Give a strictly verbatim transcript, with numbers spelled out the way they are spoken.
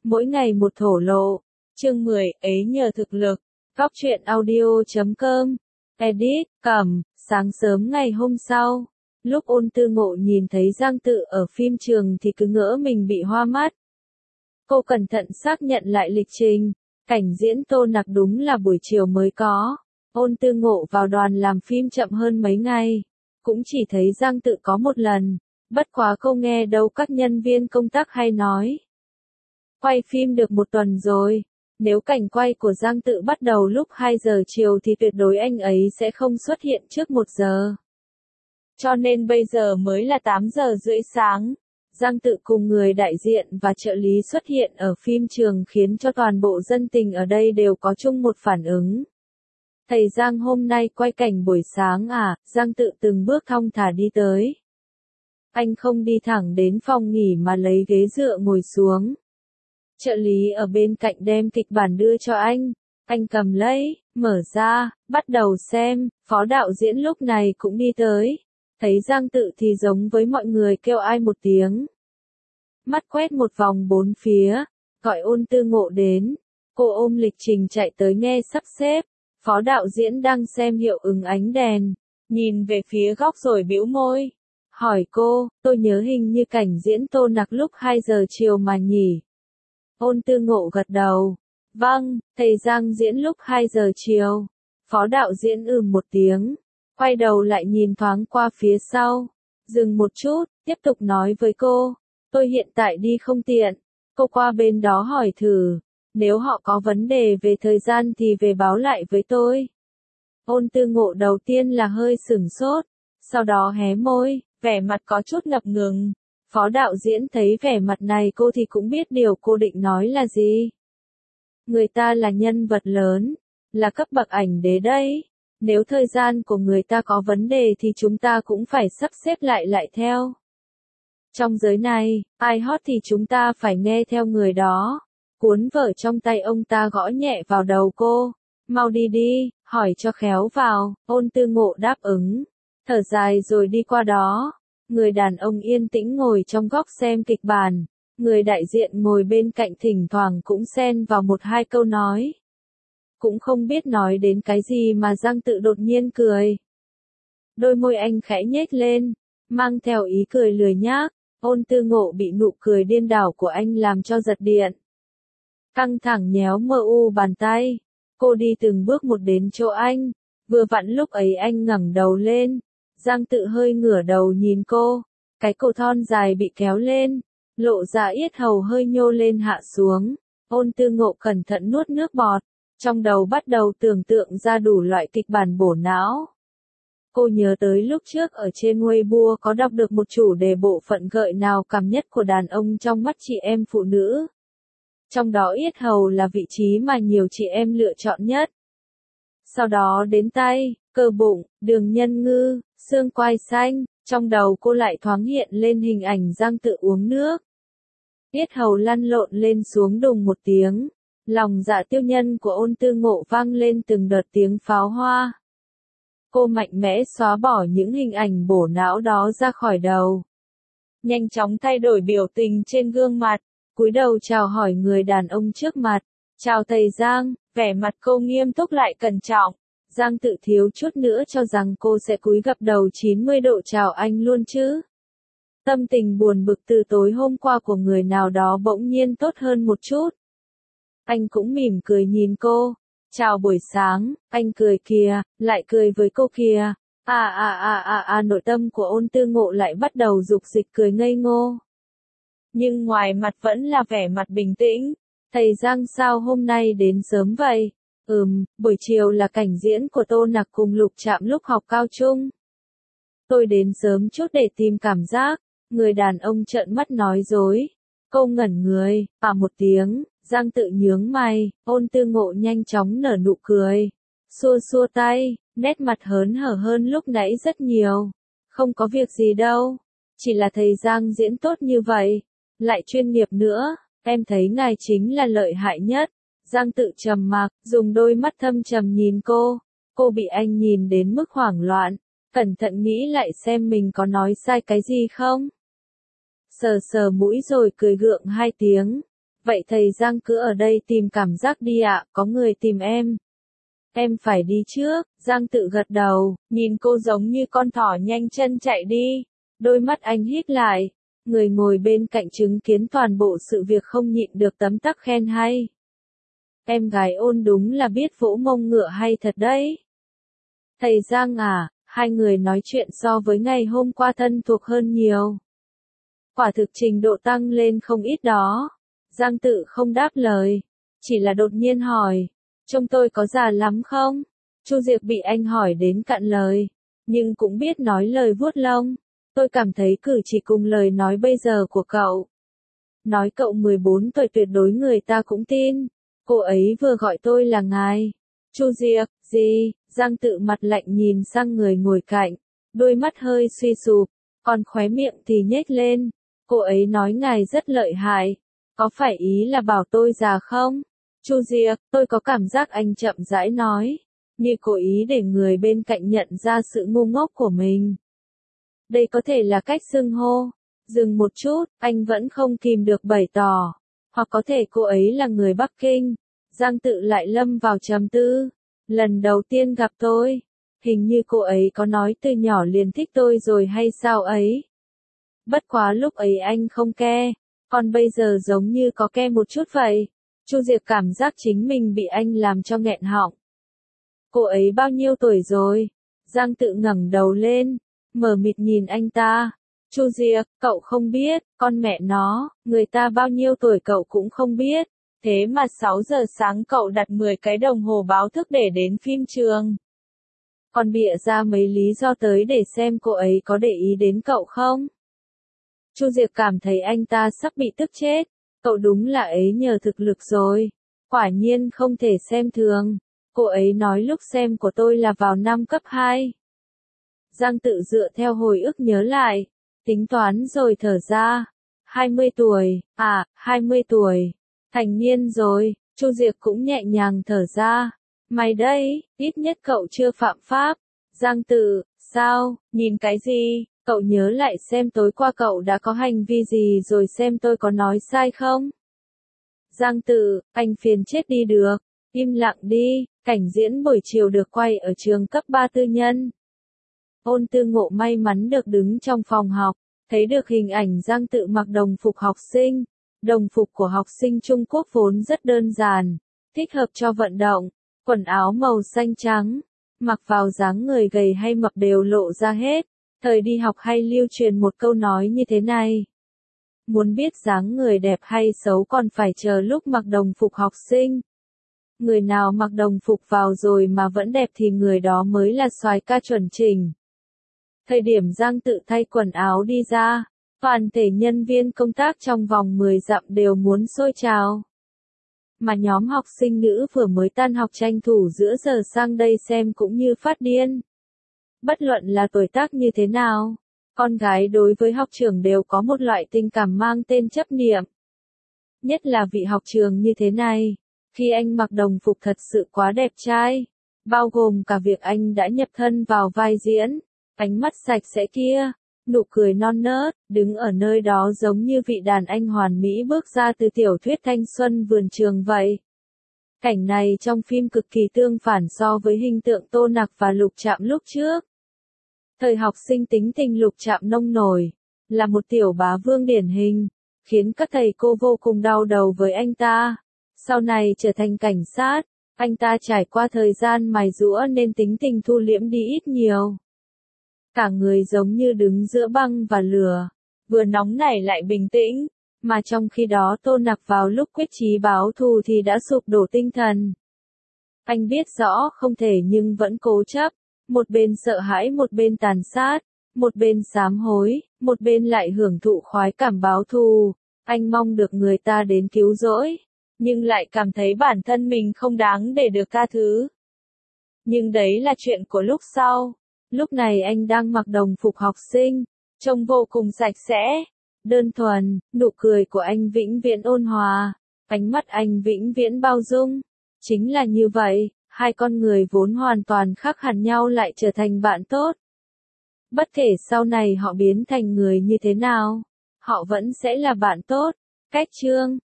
mỗi ngày một thổ lộ. Chương mười, ấy nhờ thực lực. Góc truyện audio chấm com. Edit, Cẩm. Sáng sớm ngày hôm sau, lúc Ôn Tư Ngộ nhìn thấy Giang Tự ở phim trường thì cứ ngỡ mình bị hoa mắt. Cô cẩn thận xác nhận lại lịch trình. Cảnh diễn Tô Nặc đúng là buổi chiều mới có. Ôn Tư Ngộ vào đoàn làm phim chậm hơn mấy ngày. Cũng chỉ thấy Giang Tự có một lần. Bất quá cô nghe đâu các nhân viên công tác hay nói. Quay phim được một tuần rồi. Nếu cảnh quay của Giang Tự bắt đầu lúc hai giờ chiều thì tuyệt đối anh ấy sẽ không xuất hiện trước một giờ. Cho nên bây giờ mới là tám giờ rưỡi sáng. Giang Tự cùng người đại diện và trợ lý xuất hiện ở phim trường khiến cho toàn bộ dân tình ở đây đều có chung một phản ứng. Thầy Giang hôm nay quay cảnh buổi sáng à? Giang Tự từng bước thong thả đi tới. Anh không đi thẳng đến phòng nghỉ mà lấy ghế dựa ngồi xuống. Trợ lý ở bên cạnh đem kịch bản đưa cho anh. Anh cầm lấy, mở ra, bắt đầu xem. Phó đạo diễn lúc này cũng đi tới. Thấy Giang Tự thì giống với mọi người kêu ai một tiếng. Mắt quét một vòng bốn phía, gọi Ôn Tư Ngộ đến. Cô ôm lịch trình chạy tới nghe sắp xếp. Phó đạo diễn đang xem hiệu ứng ánh đèn. Nhìn về phía góc rồi bĩu môi. Hỏi cô, tôi nhớ hình như cảnh diễn Tô Nặc lúc hai giờ chiều mà nhỉ? Ôn Tư Ngộ gật đầu. Vâng, thầy Giang diễn lúc hai giờ chiều. Phó đạo diễn ừm một tiếng. Quay đầu lại nhìn thoáng qua phía sau. Dừng một chút, tiếp tục nói với cô. Tôi hiện tại đi không tiện. Cô qua bên đó hỏi thử. Nếu họ có vấn đề về thời gian thì về báo lại với tôi. Ôn Tư Ngộ đầu tiên là hơi sửng sốt. Sau đó hé môi, vẻ mặt có chút ngập ngừng. Phó đạo diễn thấy vẻ mặt này cô thì cũng biết điều cô định nói là gì. Người ta là nhân vật lớn, là cấp bậc ảnh đế đấy. Nếu thời gian của người ta có vấn đề thì chúng ta cũng phải sắp xếp lại lại theo. Trong giới này, ai hot thì chúng ta phải nghe theo người đó. Cuốn vở trong tay ông ta gõ nhẹ vào đầu cô. Mau đi đi, hỏi cho khéo vào. Ôn Tư Ngộ đáp ứng. Thở dài rồi đi qua đó. Người đàn ông yên tĩnh ngồi trong góc xem kịch bản. Người đại diện ngồi bên cạnh thỉnh thoảng cũng xen vào một hai câu nói. Cũng không biết nói đến cái gì mà Giang Tự đột nhiên cười. Đôi môi anh khẽ nhếch lên, mang theo ý cười lười nhác. Ôn Tư Ngộ bị nụ cười điên đảo của anh làm cho giật điện. Căng thẳng nhéo mờ u bàn tay. Cô đi từng bước một đến chỗ anh. Vừa vặn lúc ấy anh ngẩng đầu lên. Giang Tự hơi ngửa đầu nhìn cô. Cái cổ thon dài bị kéo lên. Lộ ra yết hầu hơi nhô lên hạ xuống. Ôn Tư Ngộ cẩn thận nuốt nước bọt. Trong đầu bắt đầu tưởng tượng ra đủ loại kịch bản bổ não. Cô nhớ tới lúc trước ở trên Weibo có đọc được một chủ đề bộ phận gợi nào cảm nhất của đàn ông trong mắt chị em phụ nữ. Trong đó yết hầu là vị trí mà nhiều chị em lựa chọn nhất. Sau đó đến tay, cơ bụng, đường nhân ngư, xương quai xanh, trong đầu cô lại thoáng hiện lên hình ảnh Giang Tự uống nước. Yết hầu lăn lộn lên xuống đùng một tiếng. Lòng dạ tiêu nhân của Ôn Tư Ngộ vang lên từng đợt tiếng pháo hoa. Cô mạnh mẽ xóa bỏ những hình ảnh bổ não đó ra khỏi đầu. Nhanh chóng thay đổi biểu tình trên gương mặt, cúi đầu chào hỏi người đàn ông trước mặt. Chào thầy Giang, vẻ mặt cô nghiêm túc lại cẩn trọng. Giang Tự thiếu chút nữa cho rằng cô sẽ cúi gập đầu chín mươi độ chào anh luôn chứ. Tâm tình buồn bực từ tối hôm qua của người nào đó bỗng nhiên tốt hơn một chút. Anh cũng mỉm cười nhìn cô. Chào buổi sáng, anh cười kìa, lại cười với cô kìa. À à à à à nội tâm của Ôn Tư Ngộ lại bắt đầu dục dịch cười ngây ngô. Nhưng ngoài mặt vẫn là vẻ mặt bình tĩnh. Thầy Giang sao hôm nay đến sớm vậy? Ừm, buổi chiều là cảnh diễn của Tô Nặc cùng Lục Trạm lúc học cao trung. Tôi đến sớm chút để tìm cảm giác. Người đàn ông trợn mắt nói dối. Cô ngẩn người, à một tiếng. Giang Tự nhướng mày, Ôn Tư Ngộ nhanh chóng nở nụ cười. Xua xua tay, nét mặt hớn hở hơn lúc nãy rất nhiều. Không có việc gì đâu. Chỉ là thầy Giang diễn tốt như vậy. Lại chuyên nghiệp nữa, em thấy ngài chính là lợi hại nhất. Giang Tự trầm mặc, dùng đôi mắt thâm trầm nhìn cô. Cô bị anh nhìn đến mức hoảng loạn. Cẩn thận nghĩ lại xem mình có nói sai cái gì không. Sờ sờ mũi rồi cười gượng hai tiếng. Vậy thầy Giang cứ ở đây tìm cảm giác đi ạ, có người tìm em. Em phải đi trước, Giang Tự gật đầu, nhìn cô giống như con thỏ nhanh chân chạy đi. Đôi mắt anh híp lại, người ngồi bên cạnh chứng kiến toàn bộ sự việc không nhịn được tấm tắc khen hay. Em gái Ôn đúng là biết vỗ mông ngựa hay thật đấy. Thầy Giang à, hai người nói chuyện so với ngày hôm qua thân thuộc hơn nhiều. Quả thực trình độ tăng lên không ít đó. Giang Tự không đáp lời, chỉ là đột nhiên hỏi, trông tôi có già lắm không? Chu Diệc bị anh hỏi đến cạn lời, nhưng cũng biết nói lời vuốt lông. Tôi cảm thấy cử chỉ cùng lời nói bây giờ của cậu. Nói cậu mười bốn tuổi tuyệt đối người ta cũng tin. Cô ấy vừa gọi tôi là ngài. Chu Diệc, gì? Giang Tự mặt lạnh nhìn sang người ngồi cạnh, đôi mắt hơi suy sụp, còn khóe miệng thì nhếch lên. Cô ấy nói ngài rất lợi hại. Có phải ý là bảo tôi già không? Chu Diệc, tôi có cảm giác anh chậm rãi nói, như cố ý để người bên cạnh nhận ra sự ngu ngốc của mình. Đây có thể là cách xưng hô. Dừng một chút, anh vẫn không kìm được bày tỏ. Hoặc có thể cô ấy là người Bắc Kinh. Giang Tự lại lâm vào trầm tư. Lần đầu tiên gặp tôi, hình như cô ấy có nói từ nhỏ liền thích tôi rồi hay sao ấy. Bất quá lúc ấy anh không ke, còn bây giờ giống như có ke một chút vậy. Chu Diệc cảm giác chính mình bị anh làm cho nghẹn họng. Cô ấy bao nhiêu tuổi rồi? Giang Tự ngẩng đầu lên, mờ mịt nhìn anh ta. Chu Diệc, cậu không biết, con mẹ nó, người ta bao nhiêu tuổi cậu cũng không biết. Thế mà sáu giờ sáng cậu đặt mười cái đồng hồ báo thức để đến phim trường. Còn bịa ra mấy lý do tới để xem cô ấy có để ý đến cậu không? Chu Diệc cảm thấy anh ta sắp bị tức chết. Cậu đúng là ấy nhờ thực lực rồi. Quả nhiên không thể xem thường. Cô ấy nói lúc xem của tôi là vào năm cấp hai. Giang Tự dựa theo hồi ức nhớ lại. Tính toán rồi thở ra. hai mươi tuổi, à, hai mươi tuổi. Thành niên rồi. Chu Diệc cũng nhẹ nhàng thở ra. Mày đây, ít nhất cậu chưa phạm pháp. Giang Tự, sao, nhìn cái gì? Cậu nhớ lại xem tối qua cậu đã có hành vi gì rồi xem tôi có nói sai không? Giang Tự, anh phiền chết đi được. Im lặng đi, cảnh diễn buổi chiều được quay ở trường cấp ba tư nhân. Ôn Tư Ngộ may mắn được đứng trong phòng học, thấy được hình ảnh Giang Tự mặc đồng phục học sinh. Đồng phục của học sinh Trung Quốc vốn rất đơn giản, thích hợp cho vận động, quần áo màu xanh trắng, mặc vào dáng người gầy hay mập đều lộ ra hết. Thời đi học hay lưu truyền một câu nói như thế này. Muốn biết dáng người đẹp hay xấu còn phải chờ lúc mặc đồng phục học sinh. Người nào mặc đồng phục vào rồi mà vẫn đẹp thì người đó mới là soái ca chuẩn chỉnh. Thời điểm Giang Tự thay quần áo đi ra, toàn thể nhân viên công tác trong vòng mười dặm đều muốn xôi trào. Mà nhóm học sinh nữ vừa mới tan học tranh thủ giữa giờ sang đây xem cũng như phát điên. Bất luận là tuổi tác như thế nào, con gái đối với học trưởng đều có một loại tình cảm mang tên chấp niệm. Nhất là vị học trường như thế này, khi anh mặc đồng phục thật sự quá đẹp trai, bao gồm cả việc anh đã nhập thân vào vai diễn, ánh mắt sạch sẽ kia, nụ cười non nớt, đứng ở nơi đó giống như vị đàn anh hoàn mỹ bước ra từ tiểu thuyết thanh xuân vườn trường vậy. Cảnh này trong phim cực kỳ tương phản so với hình tượng Tô Nặc và Lục Trạm lúc trước. Thời học sinh tính tình Lục Trạm nông nổi, là một tiểu bá vương điển hình, khiến các thầy cô vô cùng đau đầu với anh ta. Sau này trở thành cảnh sát, anh ta trải qua thời gian mài giũa nên tính tình thu liễm đi ít nhiều. Cả người giống như đứng giữa băng và lửa, vừa nóng nảy lại bình tĩnh, mà trong khi đó Tô Nặc vào lúc quyết chí báo thù thì đã sụp đổ tinh thần. Anh biết rõ không thể nhưng vẫn cố chấp, một bên sợ hãi một bên tàn sát, một bên sám hối, một bên lại hưởng thụ khoái cảm báo thù. Anh mong được người ta đến cứu rỗi, nhưng lại cảm thấy bản thân mình không đáng để được tha thứ. Nhưng đấy là chuyện của lúc sau. Lúc này anh đang mặc đồng phục học sinh, trông vô cùng sạch sẽ, đơn thuần, nụ cười của anh vĩnh viễn ôn hòa, ánh mắt anh vĩnh viễn bao dung. Chính là như vậy, hai con người vốn hoàn toàn khác hẳn nhau lại trở thành bạn tốt. Bất kể sau này họ biến thành người như thế nào, họ vẫn sẽ là bạn tốt. Cách chương